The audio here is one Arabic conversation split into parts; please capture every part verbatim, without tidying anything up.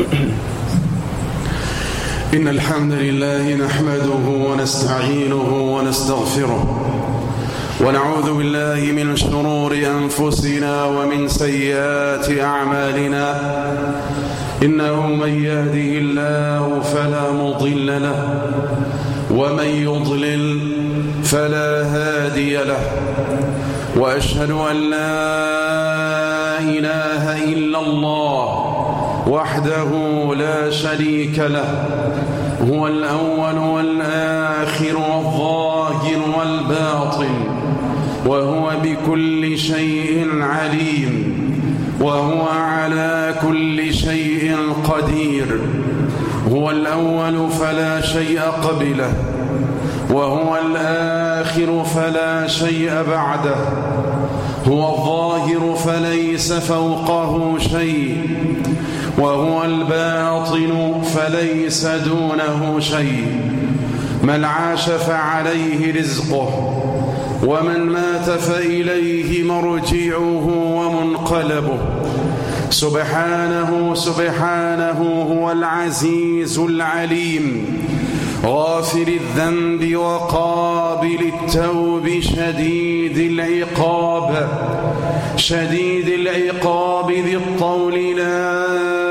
إن الحمد لله نحمده ونستعينه ونستغفره ونعوذ بالله من شرور أنفسنا ومن سيئات أعمالنا. إنه من يهده الله فلا مضل له ومن يضلل فلا هادي له، وأشهد أن لا إله إلا الله وحده لا شريك له، هو الأول والآخر والظاهر والباطن، وهو بكل شيء عليم، وهو على كل شيء قدير. هو الأول فلا شيء قبله، وهو الآخر فلا شيء بعده، هو الظاهر فليس فوقه شيء، وهو الباطن فليس دونه شيء. من عاش فعليه رزقه، ومن مات فإليه مرجعه ومنقلبه. سبحانه سبحانه هو العزيز العليم، غافر الذنب وقابل التوب، شديد العقاب شديد العقاب ذي الطول، لا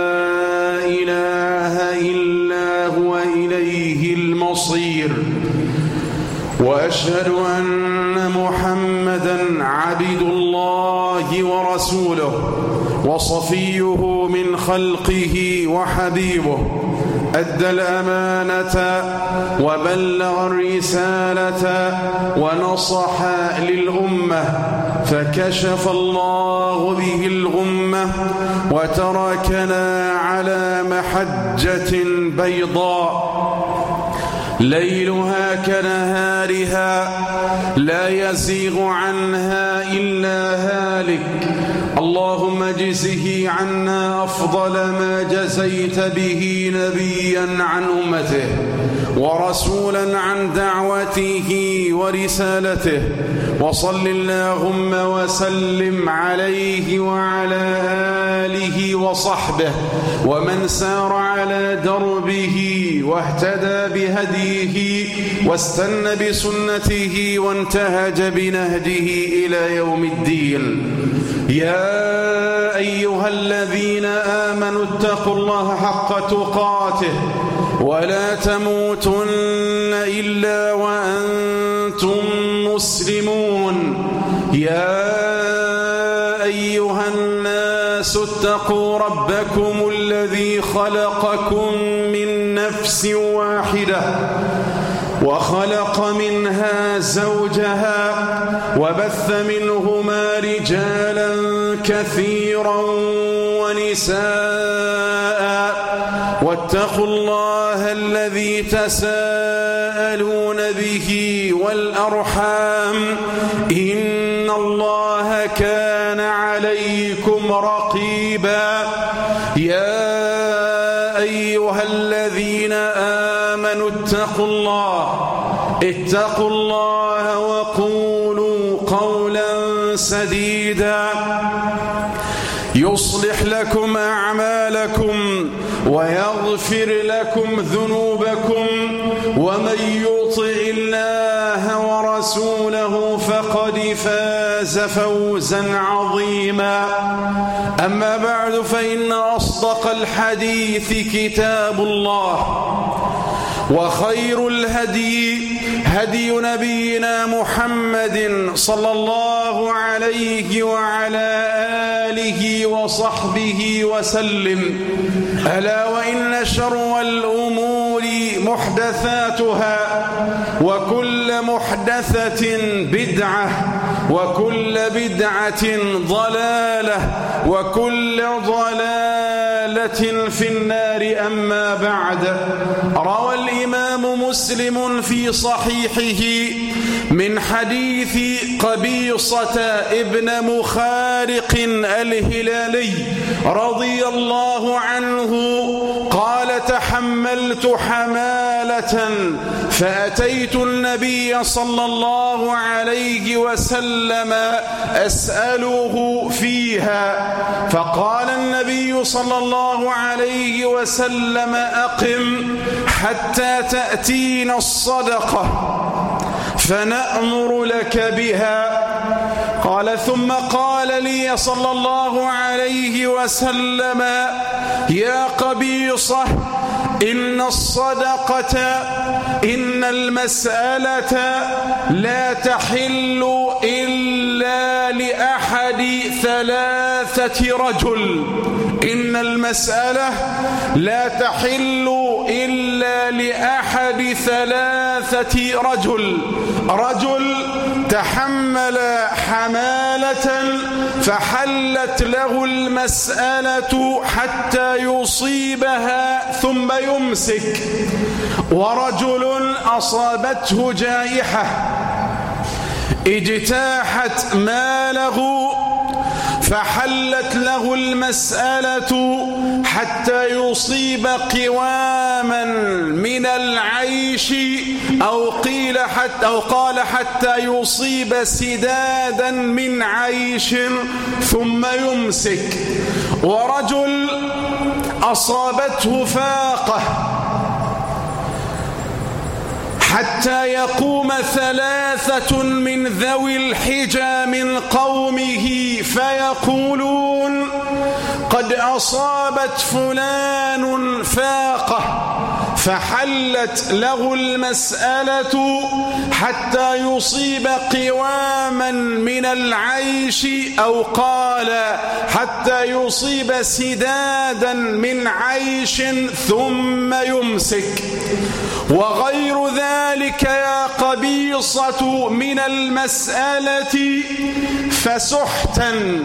إله إلا هو إليه المصير. وأشهد أن محمدًا عبد الله ورسوله وصفيه من خلقه وحبيبه، أدى الأمانة وبلغ الرسالة ونصح للأمة، فكشف الله به الغمة وتركنا على محجة بيضاء ليلها كنهارها لا يزيغ عنها إلا هالك. اللهم اجزه عنا أفضل ما جزيت به نبيا عن أمته ورسولا عن دعوته ورسالته، وصل اللهم وسلم عليه وعلى آله وصحبه ومن سار على دربه واهتدى بهديه واستنى بسنته وانتهج بنهجه إلى يوم الدين. يا أيها الذين آمنوا اتقوا الله حق تقاته ولا تموتن إلا وأنتم مسلمون. يا أيها الناس اتقوا ربكم الذي خلقكم من نفس واحدة وخلق منها زوجها وبث منهما رجالا كثيرا ونساء، واتقوا الله الذي تساءلون به والأرحام، إن الله كان عليكم رقيبا. يا أيها الذين آمنوا اتقوا الله اتقوا الله وقولوا قولا سديدا يصلح لكم أعمالكم ويغفر لكم ذنوبكم، ومن يطع الله ورسوله فقد فاز فوزا عظيما. أما بعد، فإن أصدق الحديث كتاب الله، وخير الهدي هدي نبينا محمد صلى الله عليه وعلى آله وصحبه وسلم. ألا وإن شر الأمور محدثاتها، وكل محدثة بدعة، وكل بدعة ضلالة، وكل ضلالة في النار. أما بعد، روى الإمام مسلم في صحيحه من حديث قبيصة ابن مخارق الهلالي رضي الله عنه قال: تحملت حمالة فأتيت النبي صلى الله عليه وسلم أسأله فيها، فقال النبي صلى الله الله عليه وسلم أقم حتى تأتينا الصدقة فنأمر لك بها. قال ثم قال لي صلى الله عليه وسلم يا قبيصة إن الصدقة إن المسألة لا تحل إلا لأحد ثلاثة رجل إن المسألة لا تحل إلا لأحد ثلاثة رجل رجل تحمل حمالة فحلت له المسألة حتى يصيبها ثم يمسك، ورجل أصابته جائحة اجتاحت ماله فحلت له المسألة حتى يصيب قواما من العيش أو قيل حتى أو قال حتى يصيب سدادا من عيش ثم يمسك، ورجل أصابته فاقة حتى يقوم ثلاثة من ذوي الحجى من قومه فيقولون قد أصابت فلان فاقة فحلت له المسألة حتى يصيب قواما من العيش أو قال حتى يصيب سدادا من عيش ثم يمسك، وغير ذلك يا قبيصة من المسألة فسحتا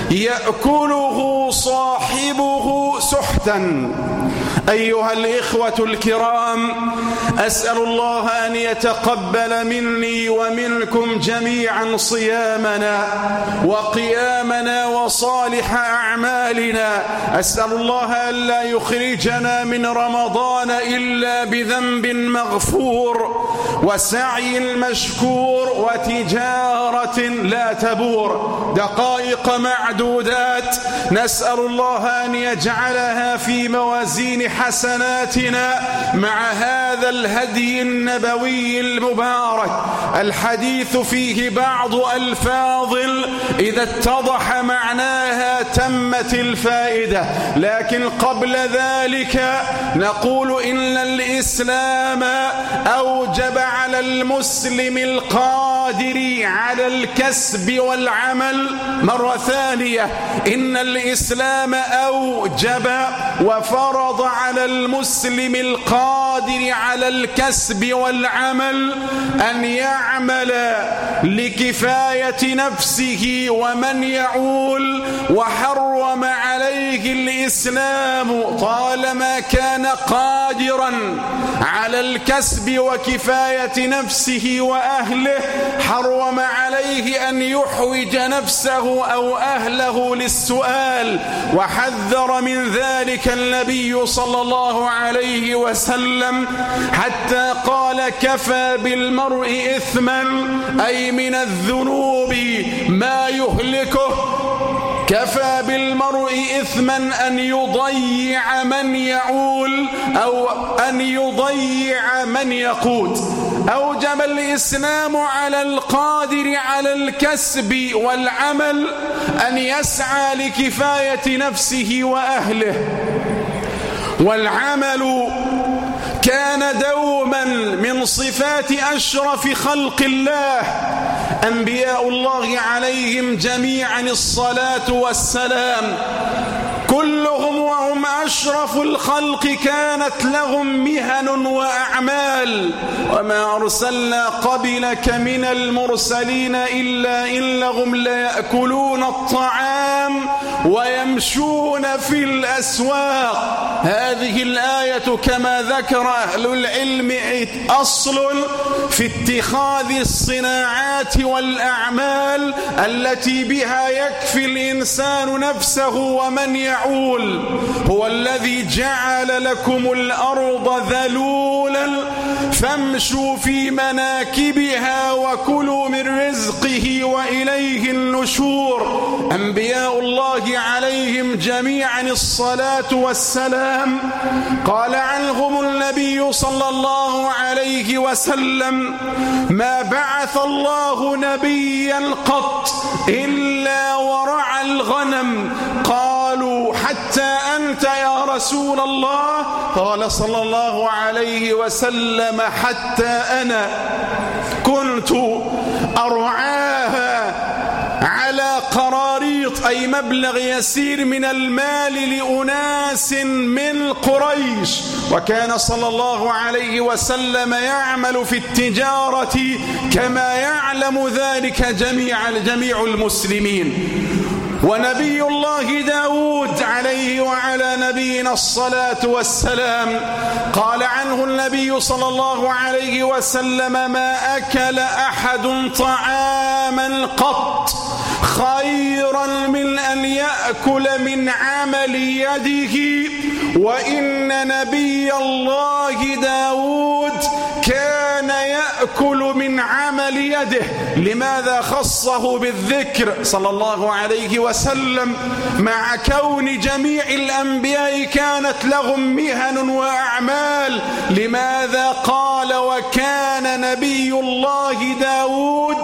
يأكله صاحبه سحتا. أيها الإخوة الكرام، أسأل الله أن يتقبل مني ومنكم جميعا صيامنا وقيامنا وصالح أعمالنا. أسأل الله ألا يخرجنا من رمضان إلا بذنب مغفور وسعي مشكور وتجارة لا تبور. دقائق معدودات نسأل الله أن يجعلها في موازين حسناتنا مع هذا الهدي النبوي المبارك. الحديث فيه بعض ألفاظ إذا اتضح معناها تمت الفائدة، لكن قبل ذلك نقول إن الإسلام أوجب على المسلم القادر على الكسب والعمل. مرة ثانية، إن الإسلام أوجب وفرض على المسلم القادر على الكسب والعمل أن يعمل لكفاية نفسه ومن يعول، وحرم عليه الإسلام طالما كان قادرا على الكسب وكفاية نفسه وأهله حرم عليه أن يحوج نفسه أو أهله للسؤال، وحذر من ذلك النبي صلى الله عليه وسلم حتى قال كفى بالمرء إثما أي من الذنوب ما يهلكه. كفى بالمرء إثما أن يضيع من يعول أو أن يضيع من يقوت. أوجب الإسلام على القادر على الكسب والعمل أن يسعى لكفاية نفسه وأهله. والعمل كان دوما من صفات أشرف خلق الله أنبياء الله عليهم جميعا الصلاة والسلام، كلهم وهم أشرف الخلق كانت لهم مهن وأعمال. وما أرسلنا قبلك من المرسلين إلا إنهم ليأكلون الطعام ويمشون في الأسواق. هذه الآية كما ذكر أهل العلم أصل في اتخاذ الصناعات والأعمال التي بها يكفي الإنسان نفسه ومن يعول. هو الذي جعل لكم الأرض ذلولا فامشوا في مناكبها وكلوا من رزقه وإليه النشور. أنبياء الله عليهم جميعا الصلاة والسلام قال عنهم النبي صلى الله عليه وسلم: ما بعث الله نبيا قط إلا ورعى الغنم. قالوا: حتى أنت يا رسول الله؟ قال صلى الله عليه وسلم: حتى أنا كنت أرعاها على قراريط، أي مبلغ يسير من المال، لأناس من قريش. وكان صلى الله عليه وسلم يعمل في التجارة كما يعلم ذلك جميع جميع المسلمين. ونبي الله داود عليه وعلى نبينا الصلاة والسلام قال عنه النبي صلى الله عليه وسلم: ما أكل أحد طعاما قط خيرا من أن يأكل من عمل يده. وإن نبي الله داود كان يأكل من عمل يده. لماذا خصه بالذكر صلى الله عليه وسلم مع كون جميع الأنبياء كانت لهم مهن وأعمال؟ لماذا قال: وكان نبي الله داود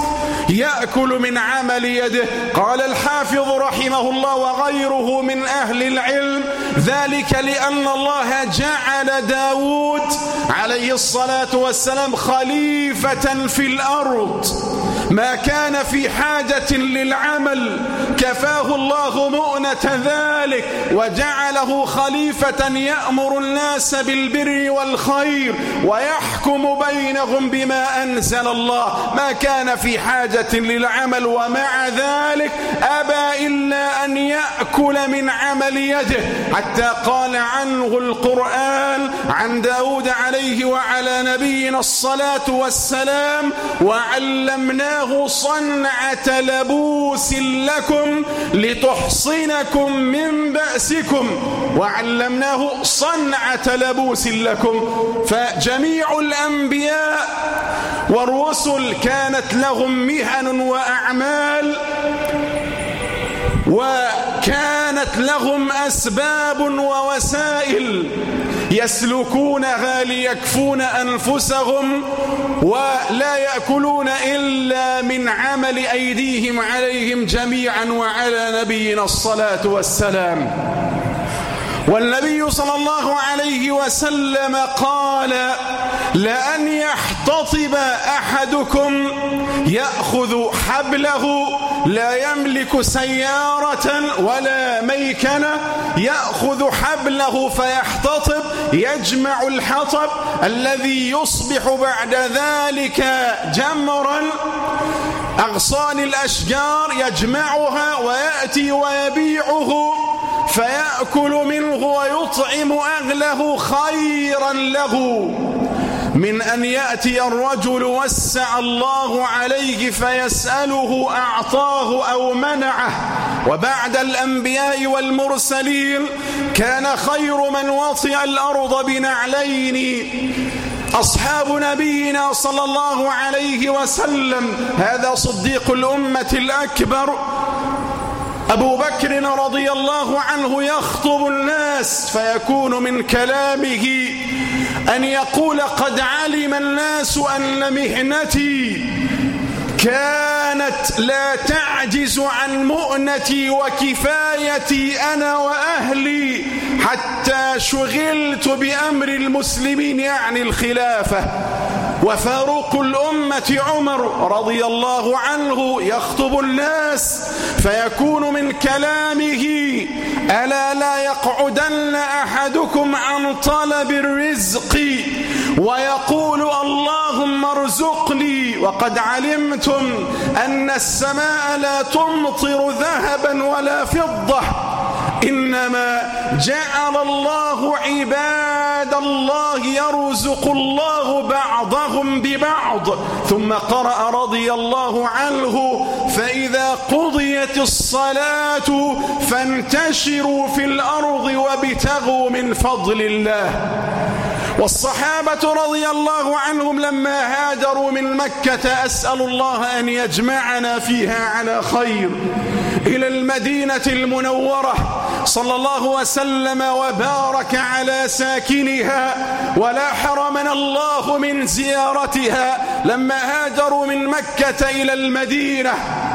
يأكل من عمل يده؟ قال الحافظ رحمه الله وغيره من أهل العلم: ذلك لأن الله جعل داود عليه الصلاة والسلام خليفة في الأرض، ما كان في حاجة للعمل كفاه الله مؤنة ذلك، وجعله خليفة يأمر الناس بالبر والخير ويحكم بينهم بما أنزل الله، ما كان في حاجة للعمل، ومع ذلك أبى إلا أن يأكل من عمل يده، حتى قال عنه القرآن عن داود عليه وعلى نبينا الصلاة والسلام: وعلمناه صنعة لبوس لكم لتحصنكم من بأسكم. وعلمناه صنعة لبوس لكم. فجميع الأنبياء والرسل كانت لهم مهن وأعمال، وكانت لهم أسباب ووسائل يسلكونها ليكفون أنفسهم، ولا يأكلون إلا من عمل أيديهم عليهم جميعا وعلى نبينا الصلاة والسلام. والنبي صلى الله عليه وسلم قال: لأن يحتطب أحدكم يأخذ حبله، لا يملك سيارة ولا ميكنة، يأخذ حبله فيحتطب، يجمع الحطب الذي يصبح بعد ذلك جمرا، أغصان الأشجار يجمعها ويأتي ويبيعه فيأكل منه ويطعم أهله، خيرا له من أن يأتي الرجل وسع الله عليه فيسأله أعطاه أو منعه. وبعد الأنبياء والمرسلين كان خير من وطئ الأرض بنعلين أصحاب نبينا صلى الله عليه وسلم. هذا صديق الأمة الأكبر أبو بكر رضي الله عنه يخطب الناس، فيكون من كلامه أن يقول: قد علم الناس أن مهنتي كانت لا تعجز عن مؤنتي وكفايتي أنا وأهلي، حتى شغلت بأمر المسلمين، يعني الخلافة. وفاروق الأمة عمر رضي الله عنه يخطب الناس، فيكون من كلامه: ألا لا يقعدن أحدكم عن طلب الرزق ويقول اللهم ارزقني وقد علمتم أن السماء لا تمطر ذهبا ولا فضة، إنما جعل الله عباد الله يرزق الله بعضهم ببعض. ثم قرأ رضي الله عنه: فإذا قضيت الصلاة فانتشروا في الأرض وابتغوا من فضل الله. والصحابة رضي الله عنهم لما هاجروا من مكة، أسأل الله أن يجمعنا فيها على خير، إلى المدينة المنورة، صلى الله وسلم وبارك على ساكنها، ولا حرمنا الله من زيارتها. لما هاجروا من مكة إلى المدينة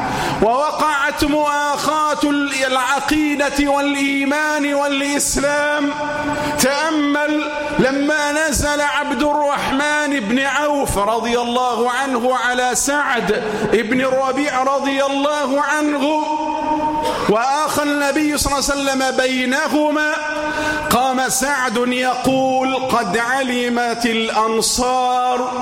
ووقعت مؤاخاة العقيدة والإيمان والإسلام، تأمل لما نزل عبد الرحمن بن عوف رضي الله عنه على سعد بن الربيع رضي الله عنه، وآخى النبي صلى الله عليه وسلم بينهما، قام سعد يقول: قد علمت الأنصار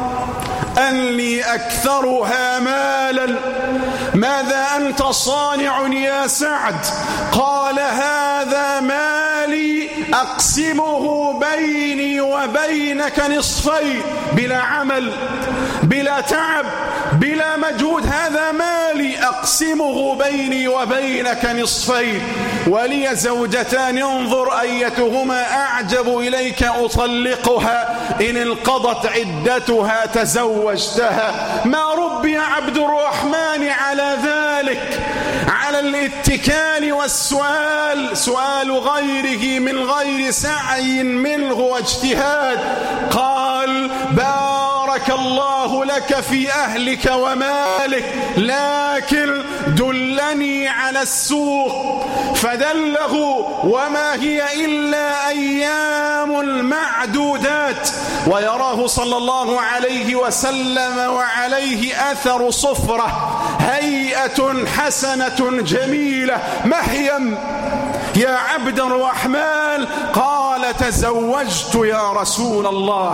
أني أكثرها مالا، ماذا أنت صانع يا سعد؟ قال: هذا مالي أقسمه بيني وبينك نصفين، بلا عمل بلا تعب بلا مجهود، هذا مالي أقسمه بيني وبينك نصفين، ولي زوجتان، انظر أيتهما أعجب إليك أطلقها، إن انقضت عدتها تزوجتها. ما ربي عبد الرحمن على ذلك، على الاتكال والسؤال، سؤال غيره من غير سعي منه واجتهاد. قال: بارك الله لك في أهلك ومالك، لكن دلني على السوق. فدله، وما هي إلا أيام معدودات، ويراه صلى الله عليه وسلم وعليه أثر صفرة، هيئة حسنة جميلة، محيم. يا عبد الرحمن، قال: تزوجت يا رسول الله.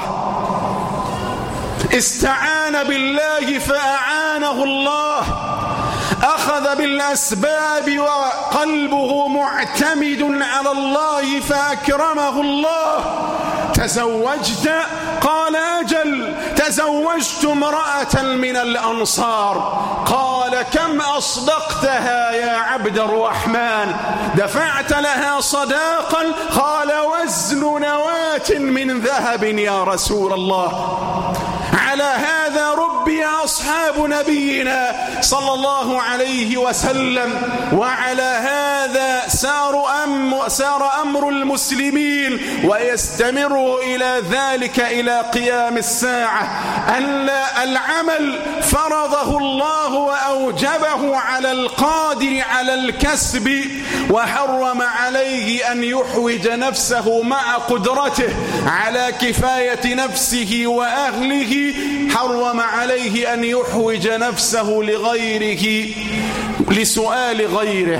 استعان بالله فأعانه الله، أخذ بالأسباب وقلبه معتمد على الله فأكرمه الله. تزوجت؟ قال: أجل، تزوجت امرأة من الأنصار. قال: كم أصدقتها يا عبد الرحمن؟ دفعت لها صداقا؟ قال: وزن نواة من ذهب يا رسول الله. على هذا ربي أصحاب نبينا صلى الله عليه وسلم، وعلى هذا سار, أم سار أمر المسلمين، ويستمر إلى ذلك إلى قيام الساعة. أن العمل فرضه الله وأوجبه على القادر على الكسب، وحرم عليه أن يحوج نفسه مع قدرته على كفاية نفسه وأهله، حرم عليه أن يحوج نفسه لغيره لسؤال غيره.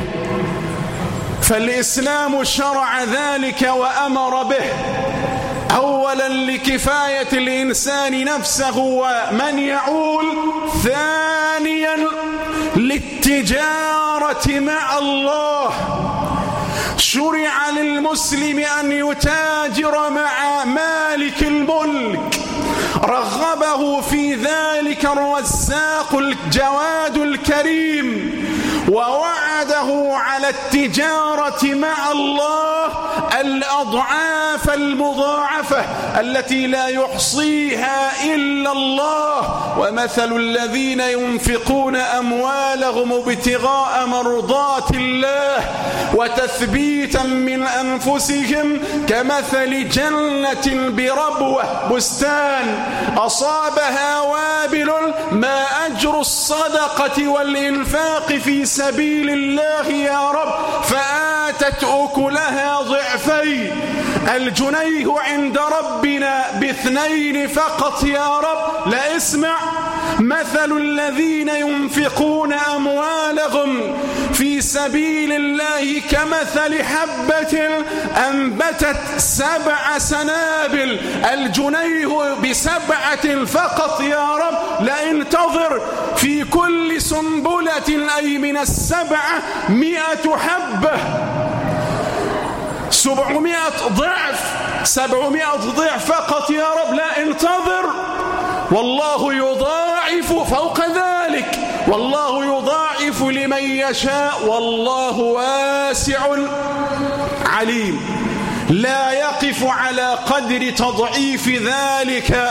فالإسلام شرع ذلك وأمر به، أولا لكفاية الإنسان نفسه ومن يعول، ثانيا للتجارة مع الله. شرع للمسلم أن يتاجر مع مالك الملك، رغبه في ذلك الرزاق الجواد الكريم، ووعده على التجارة مع الله الأضعاف المضاعفة التي لا يحصيها إلا الله. ومثل الذين ينفقون أموالهم ابتغاء مرضات الله وتثبيتا من أنفسهم كمثل جنة بربوة بستان أصابها وابل، ما أجر الصدقة والإنفاق في سبيل الله يا رب، فآتت أكلها ضعفين. الجنيه عند ربنا باثنين فقط يا رب. لا اسمع، مثل الذين ينفقون أموالهم في سبيل الله كمثل حبة أنبتت سبع سنابل. الجنيه بسبعة فقط يا رب. لا انتظر، في كل سنبلة أي من السبعة مئة حبة، سبعمائة ضعف، سبعمائة ضعف فقط يا رب. لا انتظر، والله يضاعف فوق ذلك، والله يضاعف لمن يشاء، والله واسع عليم. لا يقف على قدر تضعيف ذلك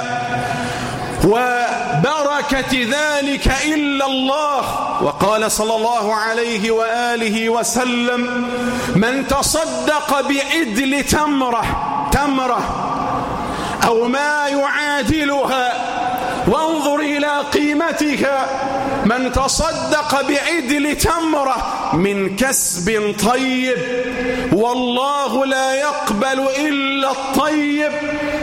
وبركة ذلك إلا الله. وقال صلى الله عليه وآله وسلم: من تصدق بعدل تمرة تمرة أو ما يعادلها، وانظر إلى قيمتها، من تصدق بعدل تمرة من كسب طيب، والله لا يقبل إلا الطيب،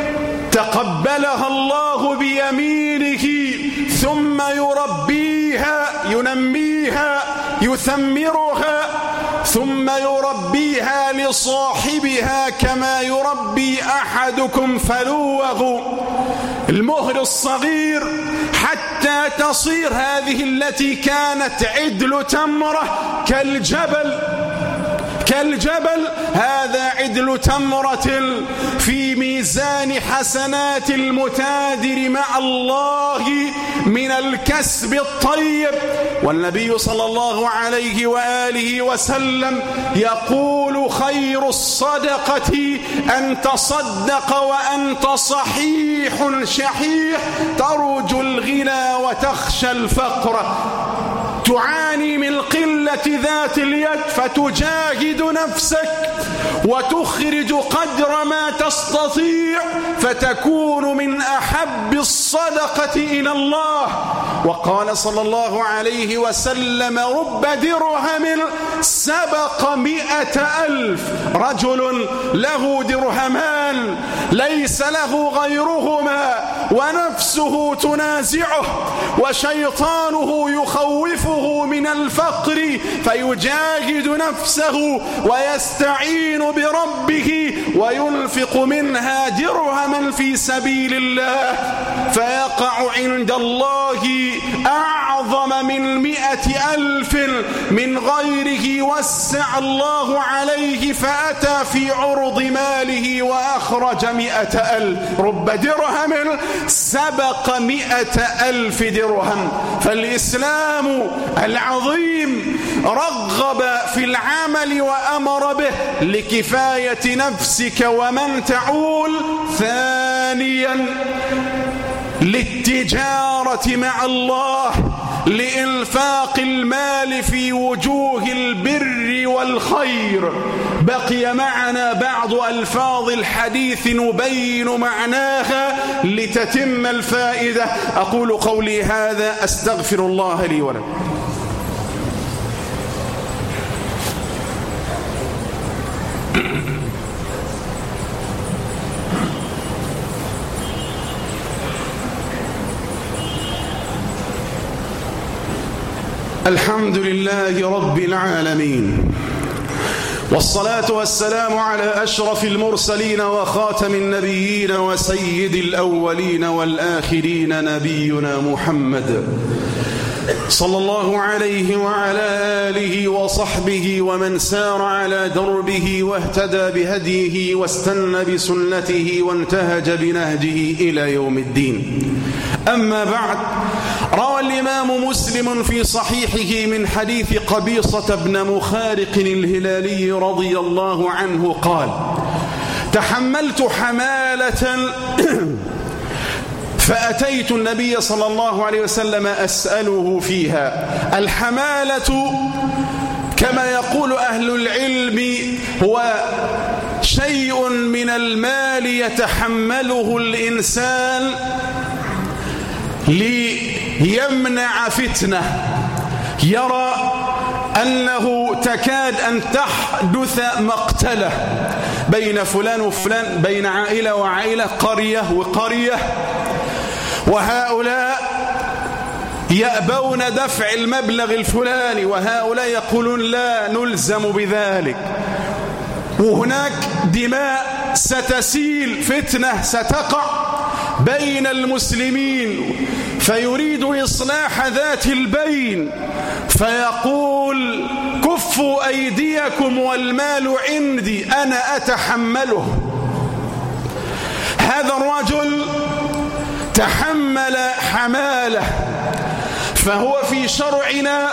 تقبلها الله بيمينه ثم يربيها ينميها يثمرها ثم يربيها لصاحبها كما يربي أحدكم فلوه المهر الصغير، حتى تصير هذه التي كانت عدل تمرة كالجبل كالجبل. هذا عدل تمرة في ميزان حسنات المتادر مع الله من الكسب الطيب. والنبي صلى الله عليه وآله وسلم يقول: خير الصدقة أن تصدق وأنت صحيح شحيح ترجو الغنى وتخشى الفقر، تعاني من قلة ذات اليد فتجاهد نفسك وتخرج قدر ما تستطيع فتكون من أحب الصدقة إلى الله. وقال صلى الله عليه وسلم: رب درهم سبق مئة ألف. رجل له درهمان ليس له غيرهما ونفسه تنازعه وشيطانه يخوفه من الفقر، فيجاهد نفسه ويستعين بربه وينفق منها درهما في سبيل الله، فيقع عند الله أعظم من مئة ألف من غيره. وسع الله عليه فأتى في عرض ماله وأخرج مئة ألف. رب درهم سبق مئة ألف درهم. فالإسلام العظيم رغب في العمل وأمر به لكفاية نفسك ومن تعول. ثانيا للتجارة مع الله، لإنفاق المال في وجوه البر والخير. بقي معنا بعض ألفاظ الحديث نبين معناها لتتم الفائدة. أقول قولي هذا أستغفر الله لي ولكم. الحمد لله رب العالمين، والصلاة والسلام على أشرف المرسلين وخاتم النبيين وسيد الأولين والآخرين، نبينا محمد صلى الله عليه وعلى آله وصحبه ومن سار على دربه واهتدى بهديه واستنى بسنته وانتهج بنهجه إلى يوم الدين. أما بعد، روى الإمام مسلم في صحيحه من حديث قبيصة بن مخارق الهلالي رضي الله عنه قال: تحملت حمالة فأتيت النبي صلى الله عليه وسلم أسأله فيها. الحمالة كما يقول أهل العلم هو شيء من المال يتحمله الإنسان ليمنع فتنة، يرى أنه تكاد أن تحدث مقتلة بين فلان وفلان، بين عائلة وعائلة، قرية وقرية، وهؤلاء يأبون دفع المبلغ الفلاني وهؤلاء يقولون لا نلزم بذلك، وهناك دماء ستسيل، فتنة ستقع بين المسلمين، فيريد إصلاح ذات البين فيقول: كفوا أيديكم والمال عندي أنا أتحمله. هذا الرجل تحمل حماله، فهو في شرعنا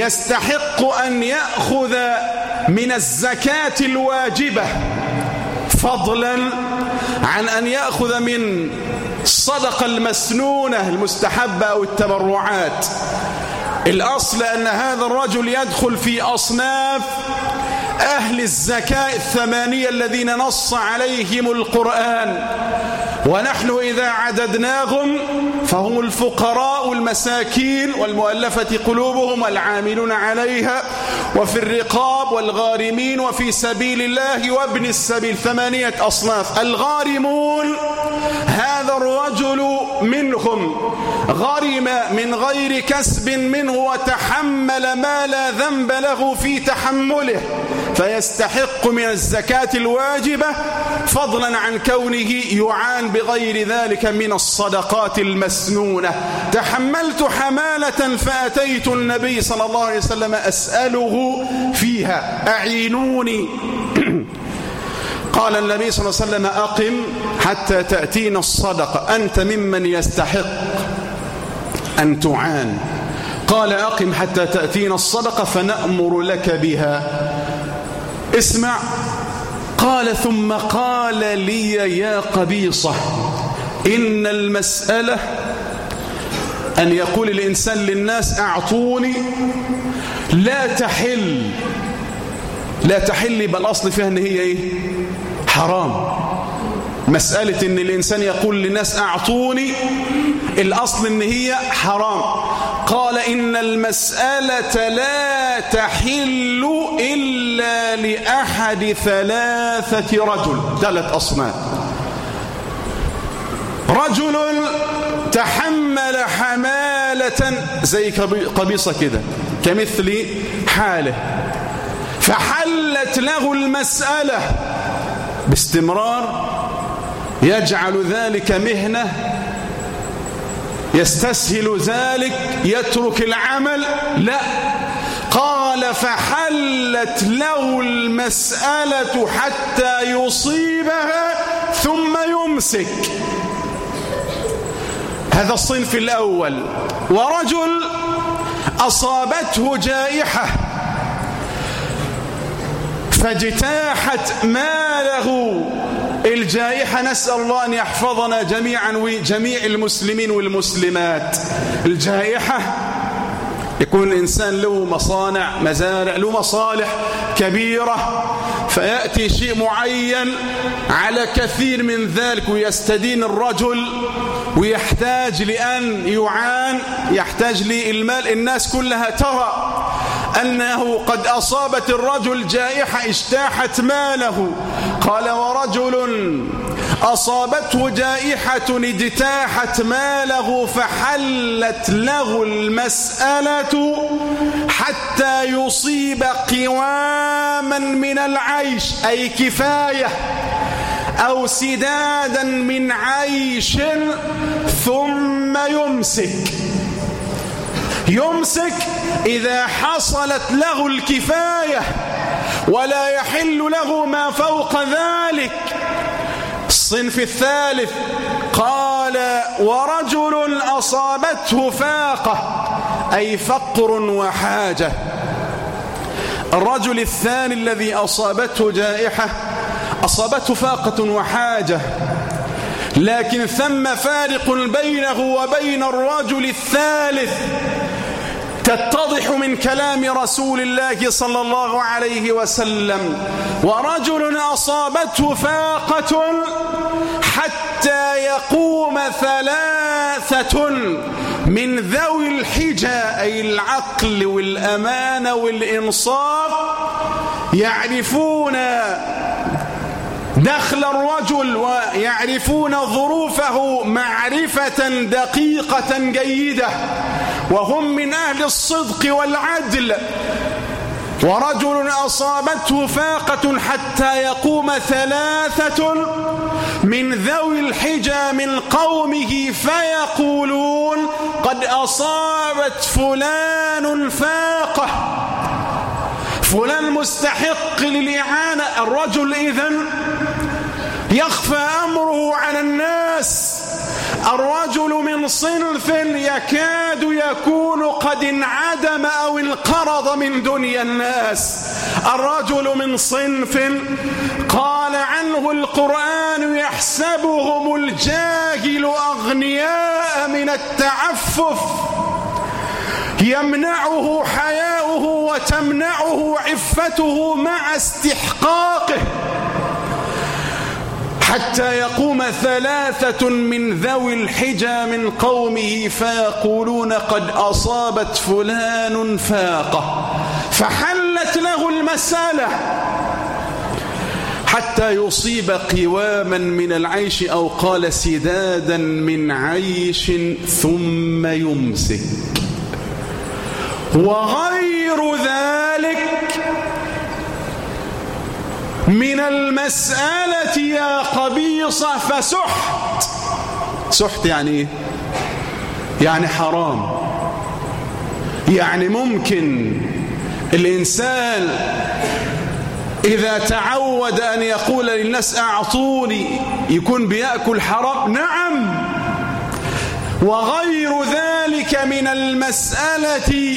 يستحق أن يأخذ من الزكاة الواجبة، فضلا عن أن يأخذ من الصدقة المسنونة المستحبة أو التبرعات. الأصل أن هذا الرجل يدخل في أصناف أهل الزكاة الثمانية الذين نص عليهم القرآن، ونحن إذا عددناهم فهم الفقراء والمساكين والمؤلفة قلوبهم والعاملون عليها وفي الرقاب والغارمين وفي سبيل الله وابن السبيل، ثمانية أصناف. الغارمون هذا الرجل منهم غرم من غير كسب منه وتحمل ما لا ذنب له في تحمله، فيستحق من الزكاة الواجبة فضلا عن كونه يعان بغير ذلك من الصدقات المسنونة. تحملت حمالة فأتيت النبي صلى الله عليه وسلم أسأله فيها أعينوني. قال النبي صلى الله عليه وسلم أقم حتى تأتينا الصدقة، أنت ممن يستحق أن تعان. قال أقم حتى تأتينا الصدقة فنأمر لك بها. اسمع، قال ثم قال لي يا قبيصة إن المسألة أن يقول الإنسان للناس أعطوني لا تحل، لا تحل بل أصل فيها أن هي إيه؟ حرام. مسألة أن الإنسان يقول للناس أعطوني الأصل أن هي حرام. قال إن المسألة لا تحل إلا لأحد ثلاثة رجل، ثلاث أصناف. رجل تحمل حمالة زي قبيصة كده كمثل حاله، فحلت له المسألة باستمرار، يجعل ذلك مهنة، يستسهل ذلك، يترك العمل. لا، قال فحلت له المسألة حتى يصيبها ثم يمسك. هذا الصنف الأول. ورجل أصابته جائحة فاجتاحت ماله الجائحة، نسأل الله أن يحفظنا جميعا وجميع المسلمين والمسلمات. الجائحة يكون الإنسان له مصانع، مزارع، له مصالح كبيرة، فيأتي شيء معين على كثير من ذلك ويستدين الرجل ويحتاج لأن يعان، يحتاج للمال. الناس كلها ترى أنه قد أصابت الرجل جائحة اجتاحت ماله. قال ورجل أصابته جائحة اجتاحت ماله فحلت له المسألة حتى يصيب قواما من العيش، أي كفاية أو سدادا من عيش، ثم يمسك. يمسك إذا حصلت له الكفاية ولا يحل له ما فوق ذلك. الصنف الثالث قال ورجل أصابته فاقة، أي فقر وحاجة. الرجل الثاني الذي أصابته جائحة أصابته فاقة وحاجة، لكن ثم فارق بينه وبين الرجل الثالث تتضح من كلام رسول الله صلى الله عليه وسلم. ورجل أصابته فاقة حتى يقوم ثلاثة من ذوي الحجة، أي العقل والأمانة والإنصاف، يعرفون دخل الرجل ويعرفون ظروفه معرفة دقيقة جيدة، وهم من أهل الصدق والعدل. ورجل أصابته فاقة حتى يقوم ثلاثة من ذوي الحجة من قومه فيقولون قد أصابت فلان فاقة، فلان مستحق للإعانة. الرجل إذن يخفى أمره على الناس، الرجل من صنف يكاد يكون قد انعدم أو انقرض من دنيا الناس. الرجل من صنف قال عنه القرآن يحسبهم الجاهل أغنياء من التعفف، يمنعه حياؤه وتمنعه عفته مع استحقاقه، حتى يقوم ثلاثة من ذوي الحجى من قومه فيقولون قد أصابت فلان فاقة، فحلت له المسألة حتى يصيب قواما من العيش أو قال سدادا من عيش ثم يمسك. وغير ذلك من المسألة يا قبيصة فسحت. سحت يعني ايه؟ يعني حرام. يعني ممكن الإنسان إذا تعود أن يقول للناس أعطوني يكون بيأكل حرام. نعم. وغير ذلك من المسألة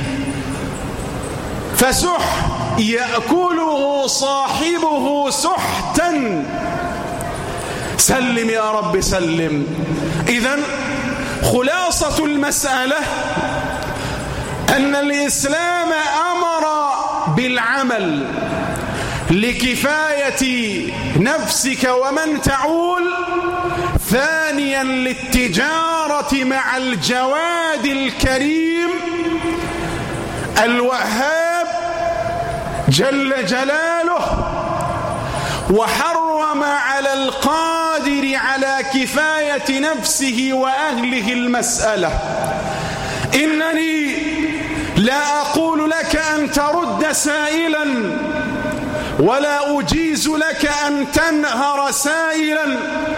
فسح يأكله صاحبه سحتا. سلم يا رب سلم. إذن خلاصة المسألة أن الإسلام أمر بالعمل لكفاية نفسك ومن تعول. ثانيا للتجارة مع الجواد الكريم الوهاب جل جلاله. وحرم على القادر على كفاية نفسه وأهله المسألة. إنني لا أقول لك أن ترد سائلا ولا أجيز لك أن تنهر سائلا،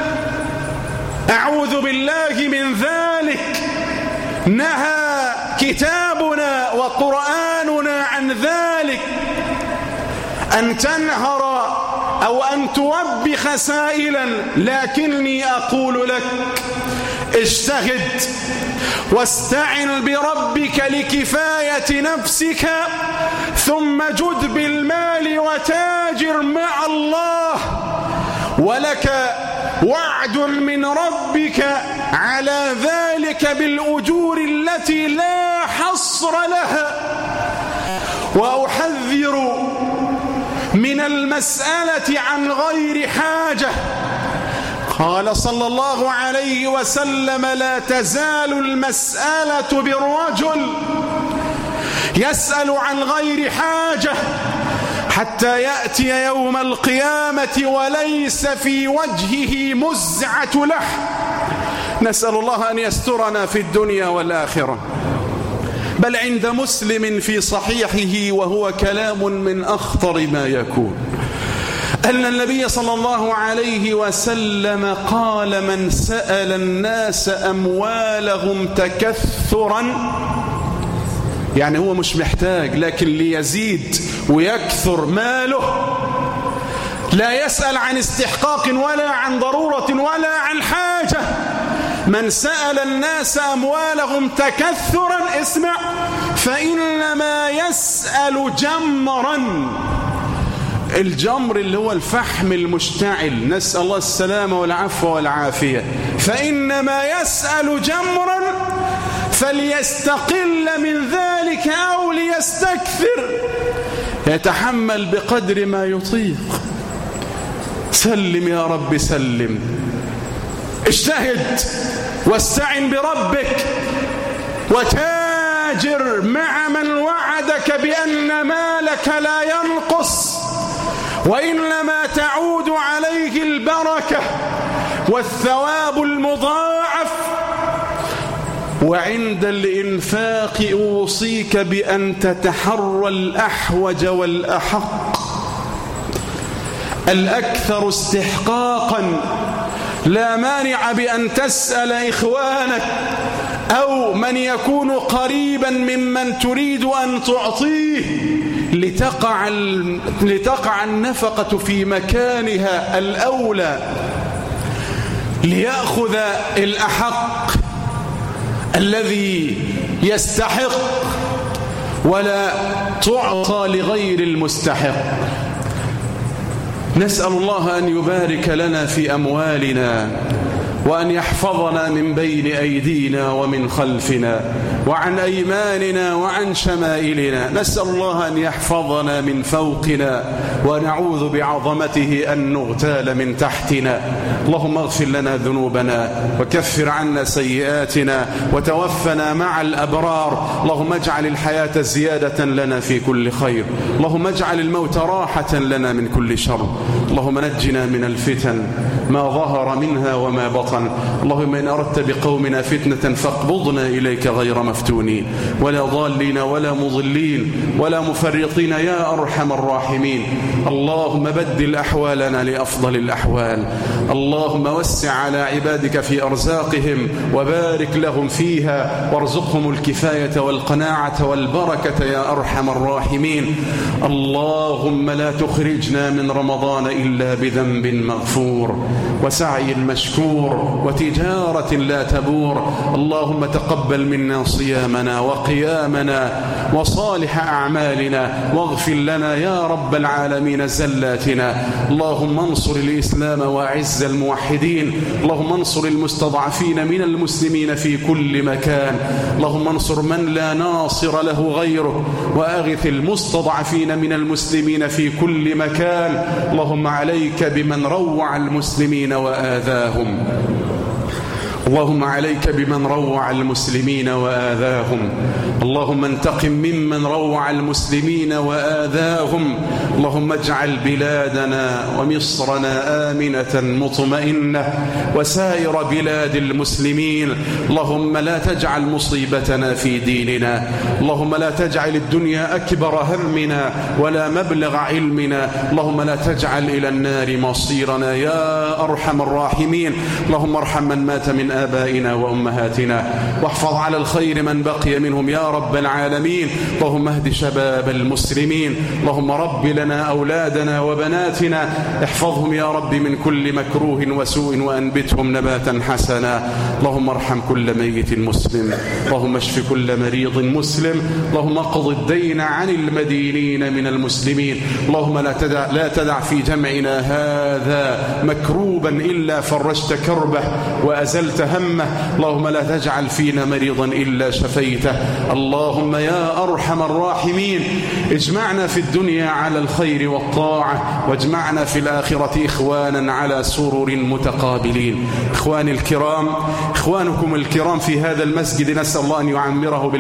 أعوذ بالله من ذلك. نهى كتابنا وقرآننا عن ذلك، أن تنهر أو أن توبخ سائلا. لكني أقول لك اجتهد واستعن بربك لكفاية نفسك، ثم جد بالمال وتاجر مع الله، ولك وعد من ربك على ذلك بالأجور التي لا حصر لها. وأحذر من المسألة عن غير حاجة. قال صلى الله عليه وسلم لا تزال المسألة بالرجل يسأل عن غير حاجة حتى يأتي يوم القيامة وليس في وجهه مزعة لحم. نسأل الله أن يسترنا في الدنيا والآخرة. بل عند مسلم في صحيحه وهو كلام من أخطر ما يكون أن النبي صلى الله عليه وسلم قال من سأل الناس أموالهم تكثرا، يعني هو مش محتاج لكن ليزيد ويكثر ماله، لا يسأل عن استحقاق ولا عن ضرورة ولا عن حاجة. من سأل الناس أموالهم تكثرا، اسمع، فإنما يسأل جمرا. الجمر اللي هو الفحم المشتعل، نسأل الله السلامة والعفو والعافية. فإنما يسأل جمرا فليستقل من ذلك أو ليستكثر، يتحمل بقدر ما يطيق. سلم يا رب سلم. اجتهد واستعن بربك وتاجر مع من وعدك بأن مالك لا ينقص وإنما تعود عليه البركة والثواب المضاعف. وعند الإنفاق أوصيك بأن تتحرى الأحوج والأحق الأكثر استحقاقا. لا مانع بأن تسأل إخوانك أو من يكون قريبا ممن تريد أن تعطيه لتقع, لتقع النفقة في مكانها الأولى. ليأخذ الأحق الذي يستحق ولا تعطى لغير المستحق. نسأل الله أن يبارك لنا في أموالنا وأن يحفظنا من بين أيدينا ومن خلفنا وعن أيماننا وعن شمائلنا. نسأل الله أن يحفظنا من فوقنا ونعوذ بعظمته أن نغتال من تحتنا. اللهم اغفر لنا ذنوبنا وكفر عنا سيئاتنا وتوفنا مع الأبرار. اللهم اجعل الحياة زيادة لنا في كل خير. اللهم اجعل الموت راحة لنا من كل شر. اللهم نجنا من الفتن ما ظهر منها وما بطن. اللهم إن أردت بقومنا فتنة فاقبضنا إليك غير مفتونين ولا ضالين ولا مضلين ولا مفرطين يا أرحم الراحمين. اللهم بدل أحوالنا لأفضل الأحوال. اللهم وسع على عبادك في أرزاقهم وبارك لهم فيها وارزقهم الكفاية والقناعة والبركة يا أرحم الراحمين. اللهم لا تخرجنا من رمضان إلا بذنب مغفور وسعي مشكور وتجارة لا تبور. اللهم تقبل منا صيامنا وقيامنا وصالح أعمالنا واغفر لنا يا رب العالمين زلاتنا. اللهم انصر الإسلام وأعز الموحدين. اللهم انصر المستضعفين من المسلمين في كل مكان. اللهم انصر من لا ناصر له غيره وأغث المستضعفين من المسلمين في كل مكان. اللهم عليك بمن روع المسلمين وآذاهم. اللهم عليك بمن روع المسلمين وآذاهم. اللهم انتقم ممن روع المسلمين وآذاهم. اللهم اجعل بلادنا ومصرنا آمنة مطمئنة وسائر بلاد المسلمين. اللهم لا تجعل مصيبتنا في ديننا. اللهم لا تجعل الدنيا أكبر همنا ولا مبلغ علمنا. اللهم لا تجعل إلى النار مصيرنا يا أرحم الراحمين. اللهم ارحم من مات من آبائنا وأمهاتنا واحفظ على الخير من بقي منهم يا رب العالمين. اللهم اهد شباب المسلمين. اللهم رب لنا أولادنا وبناتنا احفظهم يا رب من كل مكروه وسوء وأنبتهم نباتا حسنا. اللهم ارحم كل ميت مسلم. اللهم اشف كل مريض مسلم. اللهم اقض الدين عن المدينين من المسلمين. اللهم لا تدع, لا تدع في جمعنا هذا مكروبا إلا فرجت كربه وأزلت همه. اللهم لا تجعل فينا مريضا إلا شفيته. اللهم يا أرحم الراحمين اجمعنا في الدنيا على الخير والطاعة واجمعنا في الآخرة إخوانا على سرر متقابلين. إخواني الكرام، إخوانكم الكرام في هذا المسجد نسأل الله أن يعمره